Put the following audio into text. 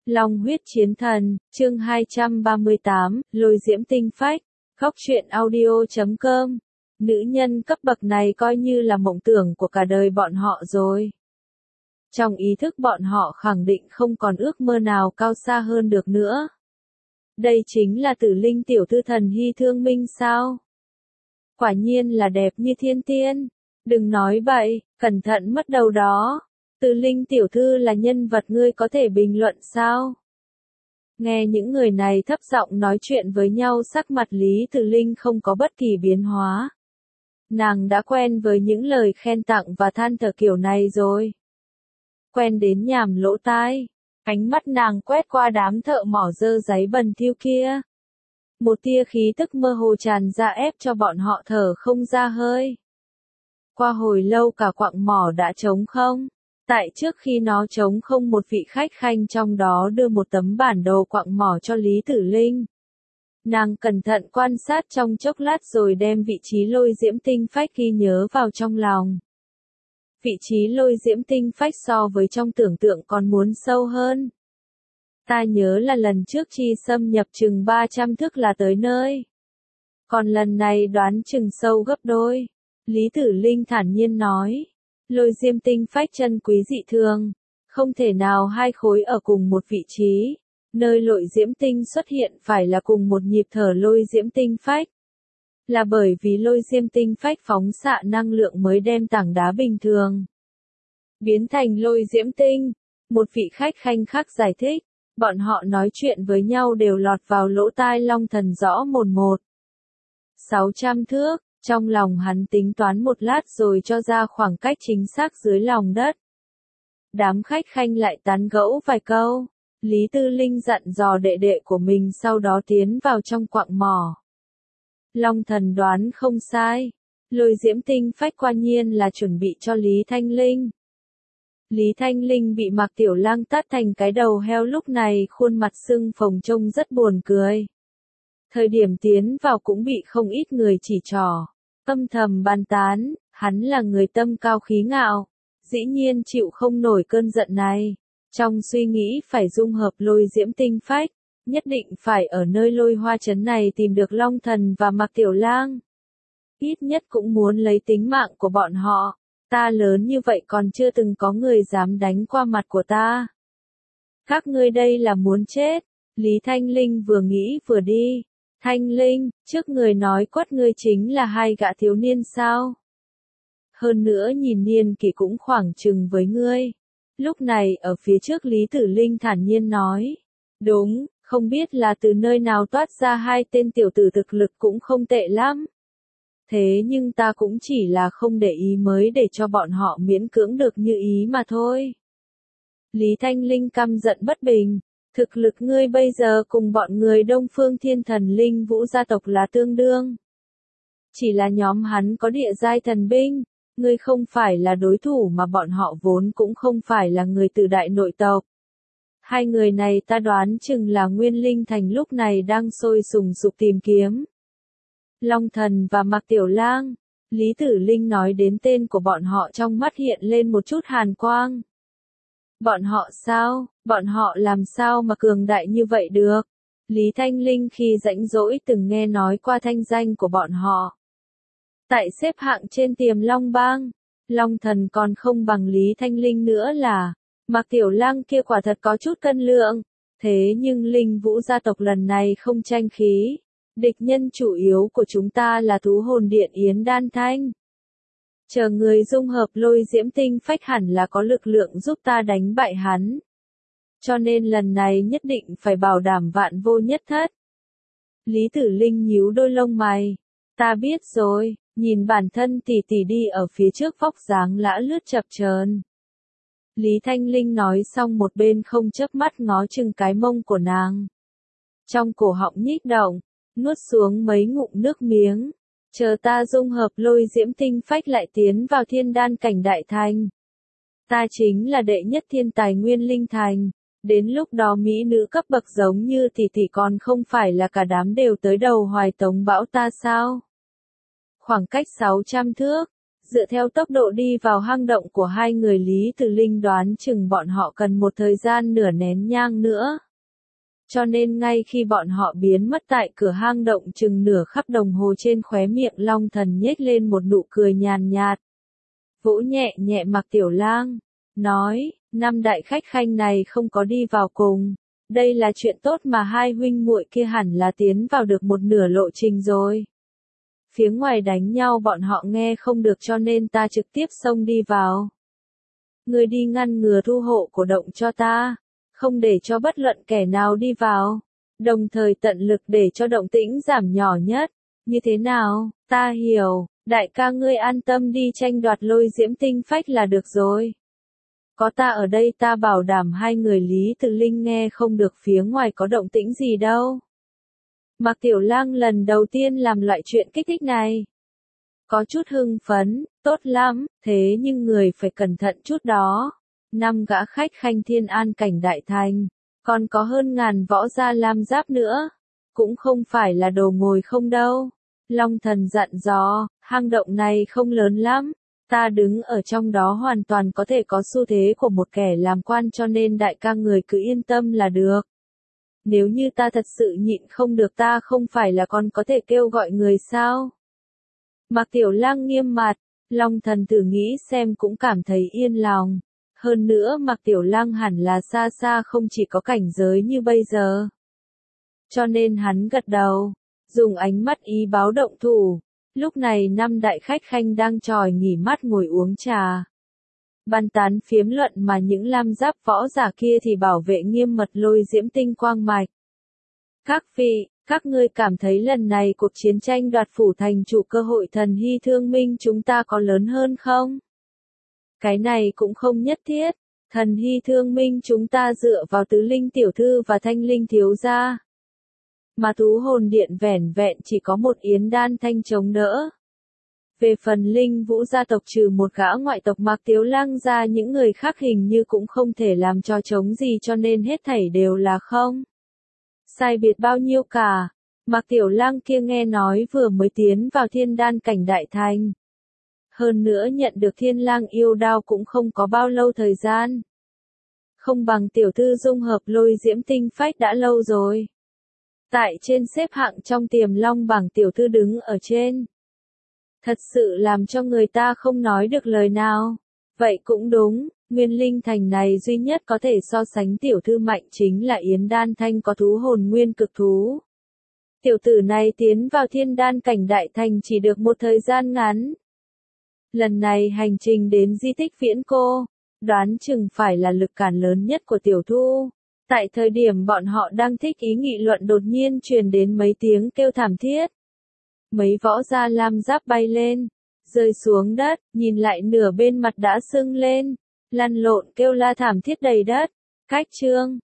Long huyết chiến thần, chương 238, lôi diễm tinh phách, khóc truyện audio.com. Nữ nhân cấp bậc này coi như là mộng tưởng của cả đời bọn họ rồi. Trong ý thức bọn họ khẳng định không còn ước mơ nào cao xa hơn được nữa. Đây chính là Tử Linh tiểu thư thần hy thương minh sao? Quả nhiên là đẹp như thiên tiên. Đừng nói bậy, cẩn thận mất đầu đó. Tử Linh tiểu thư là nhân vật ngươi có thể bình luận sao? Nghe những người này thấp giọng nói chuyện với nhau, sắc mặt Lý Tử Linh không có bất kỳ biến hóa. Nàng đã quen với những lời khen tặng và than thở kiểu này rồi. Quen đến nhàm lỗ tai. Ánh mắt nàng quét qua đám thợ mỏ dơ giấy bẩn thỉu kia. Một tia khí tức mơ hồ tràn ra ép cho bọn họ thở không ra hơi. Qua hồi lâu cả quặng mỏ đã trống không. Tại trước khi nó trống không, một vị khách khanh trong đó đưa một tấm bản đồ quặng mỏ cho Lý Tử Linh. Nàng cẩn thận quan sát trong chốc lát rồi đem vị trí lôi diễm tinh phách ghi nhớ vào trong lòng. Vị trí lôi diễm tinh phách so với trong tưởng tượng còn muốn sâu hơn. Ta nhớ là lần trước chi xâm nhập chừng 300 thước là tới nơi. Còn lần này đoán chừng sâu gấp đôi. Lý Tử Linh thản nhiên nói. Lôi diễm tinh phách chân quý dị thường. Không thể nào hai khối ở cùng một vị trí. Nơi lôi diễm tinh xuất hiện phải là cùng một nhịp thở lôi diễm tinh phách. Là bởi vì lôi diễm tinh phách phóng xạ năng lượng mới đem tảng đá bình thường biến thành lôi diễm tinh. Một vị khách khanh khác giải thích. Bọn họ nói chuyện với nhau đều lọt vào lỗ tai Long Thần rõ mồn một. 600 thước, trong lòng hắn tính toán một lát rồi cho ra khoảng cách chính xác dưới lòng đất. Đám khách khanh lại tán gẫu vài câu. Lý Tư Linh dặn dò đệ đệ của mình sau đó tiến vào trong quặng mỏ. Long Thần đoán không sai. Lôi diễm tinh phách quả nhiên là chuẩn bị cho Lý Thanh Linh. Lý Thanh Linh bị Mạc Tiểu Lang tát thành cái đầu heo, lúc này khuôn mặt sưng phồng trông rất buồn cười. Thời điểm tiến vào cũng bị không ít người chỉ trỏ, âm thầm bàn tán, hắn là người tâm cao khí ngạo, dĩ nhiên chịu không nổi cơn giận này. Trong suy nghĩ phải dung hợp lôi diễm tinh phách, nhất định phải ở nơi lôi hoa trấn này tìm được Long Thần và Mạc Tiểu Lang. Ít nhất cũng muốn lấy tính mạng của bọn họ. Ta lớn như vậy còn chưa từng có người dám đánh qua mặt của ta. Các ngươi đây là muốn chết. Lý Thanh Linh vừa nghĩ vừa đi. Thanh Linh, trước người nói quất ngươi chính là hai gã thiếu niên sao? Hơn nữa nhìn niên kỷ cũng khoảng chừng với ngươi. Lúc này ở phía trước Lý Tử Linh thản nhiên nói. Đúng, không biết là từ nơi nào toát ra hai tên tiểu tử thực lực cũng không tệ lắm. Thế nhưng ta cũng chỉ là không để ý mới để cho bọn họ miễn cưỡng được như ý mà thôi. Lý Thanh Linh căm giận bất bình. Thực lực ngươi bây giờ cùng bọn người Đông Phương Thiên Thần Linh Vũ gia tộc là tương đương. Chỉ là nhóm hắn có địa giai thần binh. Ngươi không phải là đối thủ mà bọn họ vốn cũng không phải là người từ đại nội tộc. Hai người này ta đoán chừng là Nguyên Linh Thành lúc này đang sôi sùng sục tìm kiếm. Long Thần và Mạc Tiểu Lang. Lý Tử Linh nói đến tên của bọn họ, trong mắt hiện lên một chút hàn quang. Bọn họ sao? Bọn họ làm sao mà cường đại như vậy được? Lý Thanh Linh khi rảnh rỗi từng nghe nói qua thanh danh của bọn họ. Tại xếp hạng trên Tiềm Long Bang, Long Thần còn không bằng Lý Thanh Linh nữa là. Mạc Tiểu Lang kia quả thật có chút cân lượng. Thế nhưng Linh Vũ gia tộc lần này không tranh khí. Địch nhân chủ yếu của chúng ta là thú hồn điện Yến Đan Thanh. Chờ người dung hợp lôi diễm tinh phách hẳn là có lực lượng giúp ta đánh bại hắn. Cho nên lần này nhất định phải bảo đảm vạn vô nhất thất. Lý Tử Linh nhíu đôi lông mày. Ta biết rồi, nhìn bản thân tỷ tỷ đi ở phía trước vóc dáng lã lướt chập chờn. Lý Thanh Linh nói xong một bên không chớp mắt ngó chừng cái mông của nàng. Trong cổ họng nhích động. Nuốt xuống mấy ngụm nước miếng. Chờ ta dung hợp lôi diễm tinh phách lại tiến vào thiên đan cảnh đại thành. Ta chính là đệ nhất thiên tài Nguyên Linh Thành. Đến lúc đó mỹ nữ cấp bậc giống như tỷ tỷ còn không phải là cả đám đều tới đầu Hoài Tống Bão ta sao? Khoảng cách 600 thước. Dựa theo tốc độ đi vào hang động của hai người Lý Tử Linh đoán chừng bọn họ cần một thời gian nửa nén nhang nữa. Cho nên ngay khi bọn họ biến mất tại cửa hang động chừng nửa khắc đồng hồ trên khóe miệng Long Thần nhếch lên một nụ cười nhàn nhạt. Vỗ nhẹ nhẹ Mạc Tiểu Lang, nói, năm đại khách khanh này không có đi vào cùng. Đây là chuyện tốt mà hai huynh muội kia hẳn là tiến vào được một nửa lộ trình rồi. Phía ngoài đánh nhau bọn họ nghe không được cho nên ta trực tiếp xông đi vào. Người đi ngăn ngừa thu hộ cổ động cho ta, không để cho bất luận kẻ nào đi vào, đồng thời tận lực để cho động tĩnh giảm nhỏ nhất. Như thế nào, ta hiểu, đại ca ngươi an tâm đi tranh đoạt lôi diễm tinh phách là được rồi. Có ta ở đây ta bảo đảm hai người Lý Tự Linh nghe không được phía ngoài có động tĩnh gì đâu. Mạc Tiểu Lang lần đầu tiên làm loại chuyện kích thích này. Có chút hưng phấn, tốt lắm, thế nhưng người phải cẩn thận chút đó. 5 gã khách khanh Thiên An cảnh đại thành, còn có hơn ngàn võ gia lam giáp nữa. Cũng không phải là đồ ngồi không đâu. Long Thần dặn dò, hang động này không lớn lắm. Ta đứng ở trong đó hoàn toàn có thể có xu thế của một kẻ làm quan cho nên đại ca người cứ yên tâm là được. Nếu như ta thật sự nhịn không được ta không phải là còn có thể kêu gọi người sao? Mạc Tiểu Lang nghiêm mặt, Long Thần thử nghĩ xem cũng cảm thấy yên lòng. Hơn nữa Mạc Tiểu Lang hẳn là xa xa không chỉ có cảnh giới như bây giờ. Cho nên hắn gật đầu, dùng ánh mắt ý báo động thủ. Lúc này 5 đại khách khanh đang tròi nghỉ mát ngồi uống trà. Bàn tán phiếm luận mà những lam giáp võ giả kia thì bảo vệ nghiêm mật lôi diễm tinh quang mạch. Các vị, các ngươi cảm thấy lần này cuộc chiến tranh đoạt phủ thành chủ cơ hội thần hy thương minh chúng ta có lớn hơn không? Cái này cũng không nhất thiết, thần hy thương minh chúng ta dựa vào tứ linh tiểu thư và thanh linh thiếu gia. Mà thú hồn điện vẻn vẹn chỉ có một yến đan thanh chống đỡ. Về phần linh vũ gia tộc trừ một gã ngoại tộc Mạc Tiểu Lang ra những người khác hình như cũng không thể làm cho chống gì cho nên hết thảy đều là không. Sai biệt bao nhiêu cả, Mạc Tiểu Lang kia nghe nói vừa mới tiến vào thiên đan cảnh đại thành. Hơn nữa nhận được thiên lang yêu đao cũng không có bao lâu thời gian. Không bằng tiểu thư dung hợp lôi diễm tinh phách đã lâu rồi. Tại trên xếp hạng trong tiềm long bảng tiểu thư đứng ở trên. Thật sự làm cho người ta không nói được lời nào. Vậy cũng đúng, Nguyên Linh Thành này duy nhất có thể so sánh tiểu thư mạnh chính là Yến Đan Thanh có thú hồn nguyên cực thú. Tiểu tử này tiến vào thiên đan cảnh đại thành chỉ được một thời gian ngắn. Lần này hành trình đến di tích Viễn Cô, đoán chừng phải là lực cản lớn nhất của tiểu thu. Tại thời điểm bọn họ đang thích ý nghị luận đột nhiên truyền đến mấy tiếng kêu thảm thiết. Mấy võ gia lam giáp bay lên, rơi xuống đất, nhìn lại nửa bên mặt đã sưng lên, lăn lộn kêu la thảm thiết đầy đất. Cách chương